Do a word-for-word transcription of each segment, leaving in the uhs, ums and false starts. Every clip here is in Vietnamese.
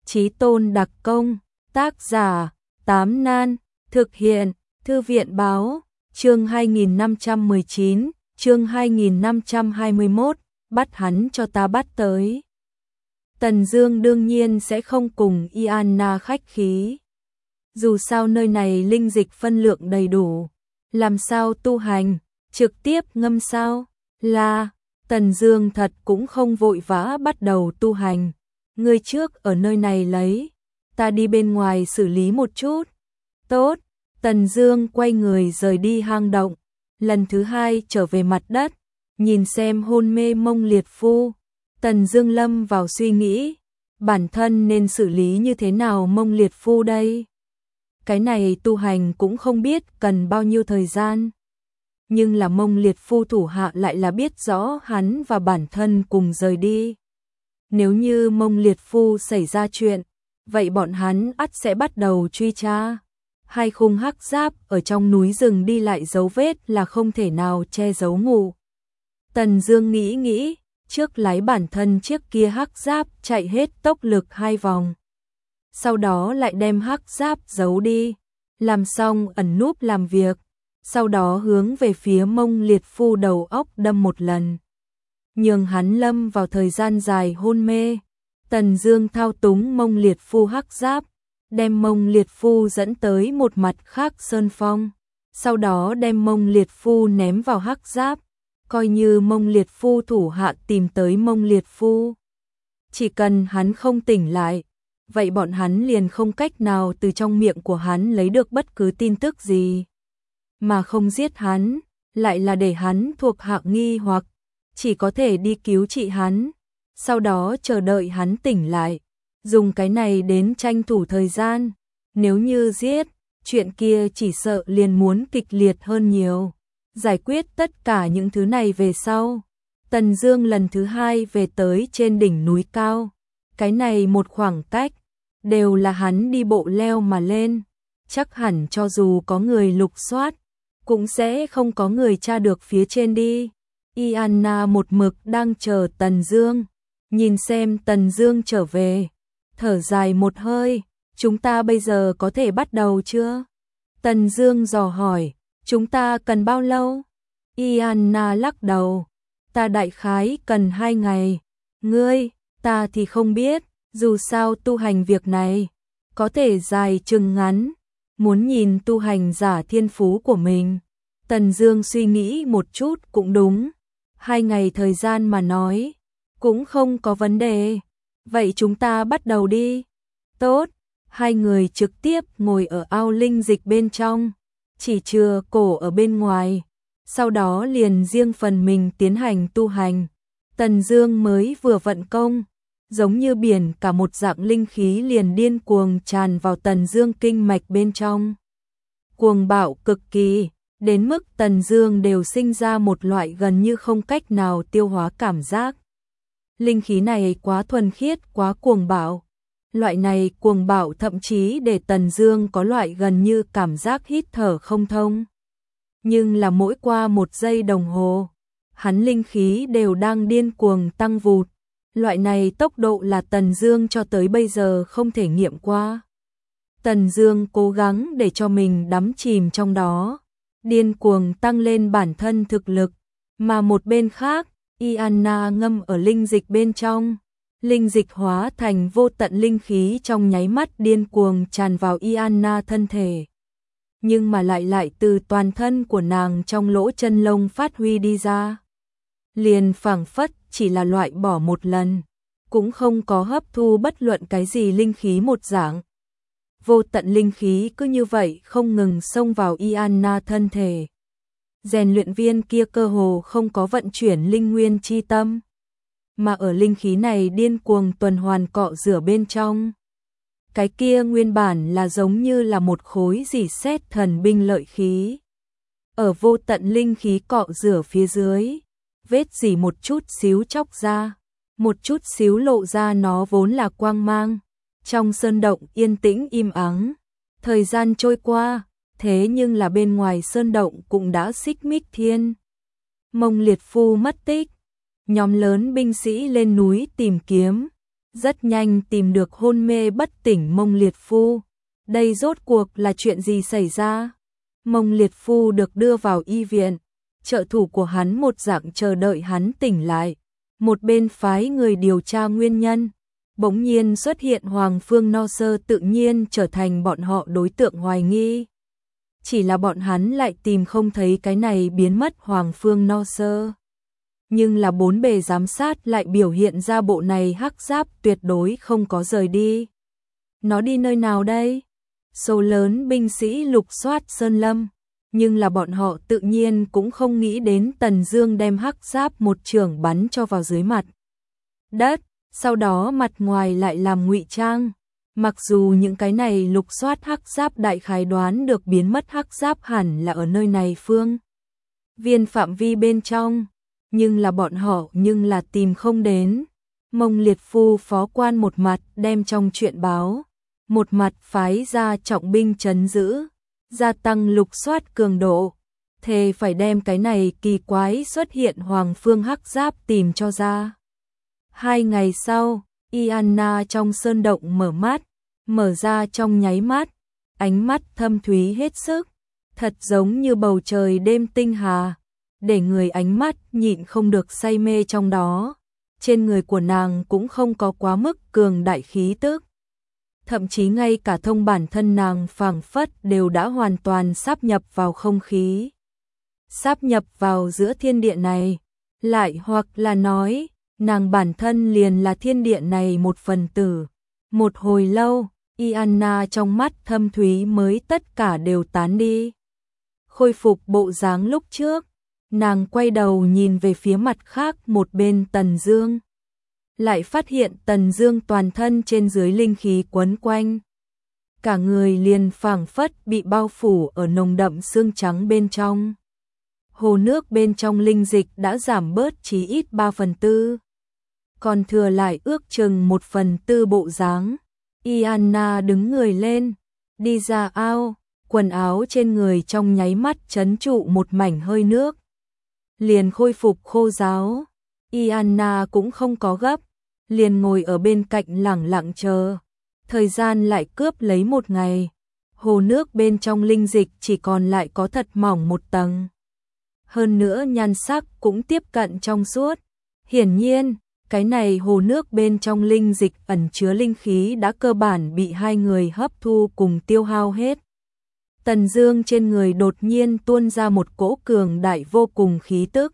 Chí Tôn đặc công, tác giả, Tám Nan, thực hiện, Thư viện báo, chương hai nghìn năm trăm mười chín, chương hai nghìn năm trăm hai mươi mốt, bắt hắn cho ta bắt tới. Tần Dương đương nhiên sẽ không cùng Iana khách khí. Dù sao nơi này linh dịch phân lượng đầy đủ, làm sao tu hành, trực tiếp ngâm sao? Là, Tần Dương thật cũng không vội vã bắt đầu tu hành. Ngươi trước ở nơi này lấy, ta đi bên ngoài xử lý một chút. Tốt, Tần Dương quay người rời đi hang động, lần thứ hai trở về mặt đất, nhìn xem hôn mê Mông Liệt Phu. Tần Dương lâm vào suy nghĩ, bản thân nên xử lý như thế nào Mông Liệt Phu đây? Cái này tu hành cũng không biết cần bao nhiêu thời gian. Nhưng là Mông Liệt Phu thủ hạ lại là biết rõ hắn và bản thân cùng rời đi. Nếu như Mông Liệt Phu xảy ra chuyện, vậy bọn hắn ắt sẽ bắt đầu truy tra. Hai khung hắc giáp ở trong núi rừng đi lại dấu vết là không thể nào che giấu ngủ. Tần Dương nghĩ nghĩ, trước lái bản thân chiếc kia hắc giáp chạy hết tốc lực hai vòng. Sau đó lại đem hắc giáp giấu đi, làm xong ẩn núp làm việc, sau đó hướng về phía Mông Liệt Phu đầu óc đâm một lần. Nhường hắn lâm vào thời gian dài hôn mê. Tần Dương thao túng Mông Liệt Phu hắc giáp, đem Mông Liệt Phu dẫn tới một mặt khác sơn phong, sau đó đem Mông Liệt Phu ném vào hắc giáp, coi như Mông Liệt Phu thủ hạ tìm tới Mông Liệt Phu. Chỉ cần hắn không tỉnh lại, vậy bọn hắn liền không cách nào từ trong miệng của hắn lấy được bất cứ tin tức gì. Mà không giết hắn, lại là để hắn thuộc hạ nghi hoặc, chỉ có thể đi cứu trị hắn, sau đó chờ đợi hắn tỉnh lại, dùng cái này đến tranh thủ thời gian. Nếu như giết, chuyện kia chỉ sợ liền muốn kịch liệt hơn nhiều. Giải quyết tất cả những thứ này về sau, Tần Dương lần thứ hai về tới trên đỉnh núi cao. Cái này một khoảng cách, đều là hắn đi bộ leo mà lên, chắc hẳn cho dù có người lục soát, cũng sẽ không có người tra được phía trên đi. Iana một mực đang chờ Tần Dương, nhìn xem Tần Dương trở về, thở dài một hơi, chúng ta bây giờ có thể bắt đầu chưa? Tần Dương dò hỏi, chúng ta cần bao lâu? Iana lắc đầu, ta đại khái cần hai ngày, ngươi, ta thì không biết, dù sao tu hành việc này, có thể dài chừng ngắn, muốn nhìn tu hành giả thiên phú của mình. Tần Dương suy nghĩ một chút cũng đúng, hai ngày thời gian mà nói, cũng không có vấn đề. Vậy chúng ta bắt đầu đi. Tốt, hai người trực tiếp ngồi ở ao linh dịch bên trong, chỉ chừa cổ ở bên ngoài, sau đó liền riêng phần mình tiến hành tu hành. Tần Dương mới vừa vận công, giống như biển cả một dạng linh khí liền điên cuồng tràn vào Tần Dương kinh mạch bên trong. Cuồng bạo cực kỳ, đến mức Tần Dương đều sinh ra một loại gần như không cách nào tiêu hóa cảm giác. Linh khí này quá thuần khiết, quá cuồng bạo. Loại này cuồng bạo thậm chí để Tần Dương có loại gần như cảm giác hít thở không thông. Nhưng là mỗi qua một giây đồng hồ, hắn linh khí đều đang điên cuồng tăng vụt. Loại này tốc độ là Tần Dương cho tới bây giờ không thể nghiệm qua. Tần Dương cố gắng để cho mình đắm chìm trong đó, điên cuồng tăng lên bản thân thực lực, mà một bên khác, Iana ngâm ở linh dịch bên trong, linh dịch hóa thành vô tận linh khí trong nháy mắt điên cuồng tràn vào Iana thân thể. Nhưng mà lại lại từ toàn thân của nàng trong lỗ chân lông phát huy đi ra. Liền phảng phất chỉ là loại bỏ một lần, cũng không có hấp thu bất luận cái gì linh khí một dạng. Vô tận linh khí cứ như vậy không ngừng xông vào Iana thân thể. Rèn luyện viên kia cơ hồ không có vận chuyển linh nguyên chi tâm, mà ở linh khí này điên cuồng tuần hoàn cọ rửa bên trong. Cái kia nguyên bản là giống như là một khối rỉ sét thần binh lợi khí. Ở vô tận linh khí cọ rửa phía dưới, vết rỉ một chút xíu chóc ra, một chút xíu lộ ra nó vốn là quang mang. Trong sơn động yên tĩnh im ắng, thời gian trôi qua, thế nhưng là bên ngoài sơn động cũng đã xích mích thiên. Mông Liệt Phu mất tích, nhóm lớn binh sĩ lên núi tìm kiếm, rất nhanh tìm được hôn mê bất tỉnh Mông Liệt Phu. Đây rốt cuộc là chuyện gì xảy ra? Mông Liệt Phu được đưa vào y viện, trợ thủ của hắn một dạng chờ đợi hắn tỉnh lại, một bên phái người điều tra nguyên nhân. Bỗng nhiên xuất hiện Hoàng Phương No Sơ tự nhiên trở thành bọn họ đối tượng hoài nghi. Chỉ là bọn hắn lại tìm không thấy cái này biến mất Hoàng Phương No Sơ. Nhưng là bốn bề giám sát lại biểu hiện ra bộ này hắc giáp tuyệt đối không có rời đi. Nó đi nơi nào đây? Số lớn binh sĩ lục soát sơn lâm, nhưng là bọn họ tự nhiên cũng không nghĩ đến Tần Dương đem hắc giáp một chưởng bắn cho vào dưới mặt đất, sau đó mặt ngoài lại làm ngụy trang. Mặc dù những cái này lục soát hắc giáp đại khái đoán được biến mất hắc giáp hẳn là ở nơi này phương viên phạm vi bên trong, nhưng là bọn họ nhưng là tìm không đến. Mông Liệt Phu phó quan một mặt đem trong chuyện báo, một mặt phái ra trọng binh trấn giữ, gia tăng lục soát cường độ, thề phải đem cái này kỳ quái xuất hiện Hoàng Phương hắc giáp tìm cho ra. Hai ngày sau, Ianna trong sơn động mở mắt, mở ra trong nháy mắt, ánh mắt thâm thúy hết sức, thật giống như bầu trời đêm tinh hà, để người ánh mắt nhịn không được say mê trong đó. Trên người của nàng cũng không có quá mức cường đại khí tức, thậm chí ngay cả thông bản thân nàng phảng phất đều đã hoàn toàn sáp nhập vào không khí, sáp nhập vào giữa thiên địa này, lại hoặc là nói, nàng bản thân liền là thiên địa này một phần tử. Một hồi lâu, Ianna trong mắt thâm thúy mới tất cả đều tán đi, khôi phục bộ dáng lúc trước. Nàng quay đầu nhìn về phía mặt khác một bên Tần Dương, lại phát hiện Tần Dương toàn thân trên dưới linh khí quấn quanh, cả người liền phảng phất bị bao phủ ở nồng đậm sương trắng bên trong. Hồ nước bên trong linh dịch đã giảm bớt chí ít ba phần tư, còn thừa lại ước chừng một phần tư bộ dáng. Ianna đứng người lên, đi ra ao, quần áo trên người trong nháy mắt trấn trụ một mảnh hơi nước, liền khôi phục khô ráo. Ianna cũng không có gấp, liền ngồi ở bên cạnh lẳng lặng chờ. Thời gian lại cướp lấy một ngày, hồ nước bên trong linh dịch chỉ còn lại có thật mỏng một tầng. Hơn nữa nhan sắc cũng tiếp cận trong suốt. Hiển nhiên, cái này hồ nước bên trong linh dịch ẩn chứa linh khí đã cơ bản bị hai người hấp thu cùng tiêu hao hết. Tần Dương trên người đột nhiên tuôn ra một cỗ cường đại vô cùng khí tức.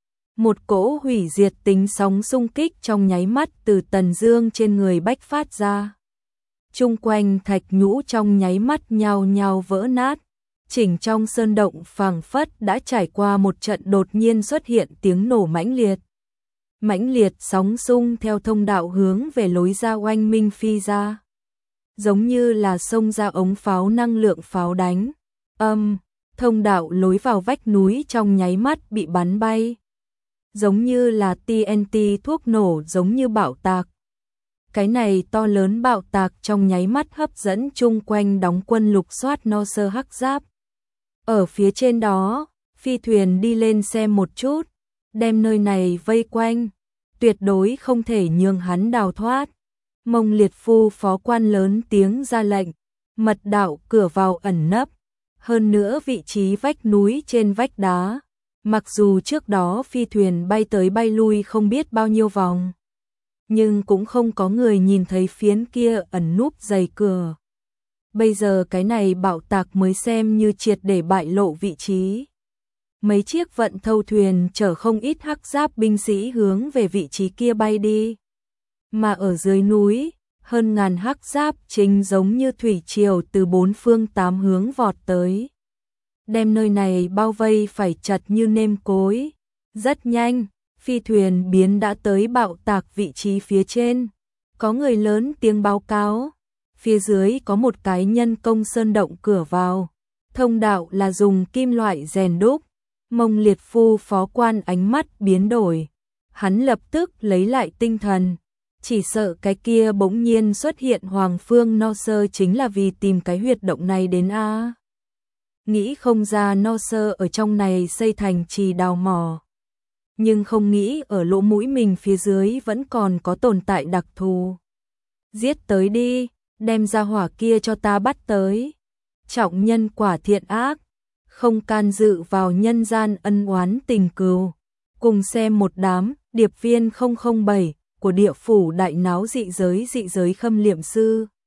Một cỗ hủy diệt tính sóng xung kích trong nháy mắt từ Tần Dương trên người bách phát ra. Chung quanh thạch nhũ trong nháy mắt nhao nhao vỡ nát, chỉnh trong sơn động phảng phất đã trải qua một trận đột nhiên xuất hiện tiếng nổ mãnh liệt. Mãnh liệt sóng xung theo thông đạo hướng về lối ra oanh minh phi ra, giống như là xông ra ống pháo năng lượng pháo đánh. Âm, thông đạo lối vào vách núi trong nháy mắt bị bắn bay, giống như là tê en tê thuốc nổ, giống như bạo tạc. Cái này to lớn bạo tạc trong nháy mắt hấp dẫn chung quanh đóng quân lục soát No Sơ hắc giáp. Ở phía trên đó, phi thuyền đi lên xem một chút, đem nơi này vây quanh, tuyệt đối không thể nhường hắn đào thoát. Mông Liệt Phu phó quan lớn tiếng ra lệnh, mật đạo cửa vào ẩn nấp, hơn nữa vị trí vách núi trên vách đá. Mặc dù trước đó phi thuyền bay tới bay lui không biết bao nhiêu vòng, nhưng cũng không có người nhìn thấy phiến kia ẩn núp dày cửa. Bây giờ cái này bạo tạc mới xem như triệt để bại lộ vị trí. Mấy chiếc vận thâu thuyền chở không ít hắc giáp binh sĩ hướng về vị trí kia bay đi. Mà ở dưới núi, hơn ngàn hắc giáp chính giống như thủy triều từ bốn phương tám hướng vọt tới, đem nơi này bao vây phải chặt như nêm cối. Rất nhanh, phi thuyền biến đã tới bạo tạc vị trí phía trên. Có người lớn tiếng báo cáo, phía dưới có một cái nhân công sơn động cửa vào, thông đạo là dùng kim loại rèn đúc. Mông Liệt Phu phó quan ánh mắt biến đổi, hắn lập tức lấy lại tinh thần, chỉ sợ cái kia bỗng nhiên xuất hiện Hoàng Phương No Sơ chính là vì tìm cái huyệt động này đến a. Nghĩ không ra No Sơ ở trong này xây thành trì đào mỏ, nhưng không nghĩ ở lỗ mũi mình phía dưới vẫn còn có tồn tại đặc thù. Giết tới đi, đem ra hỏa kia cho ta bắt tới. Trọng nhân quả thiện ác, không can dự vào nhân gian ân oán tình cừu. Cùng xem một đám điệp viên không không bảy của địa phủ đại náo dị giới dị giới khâm liệm sư.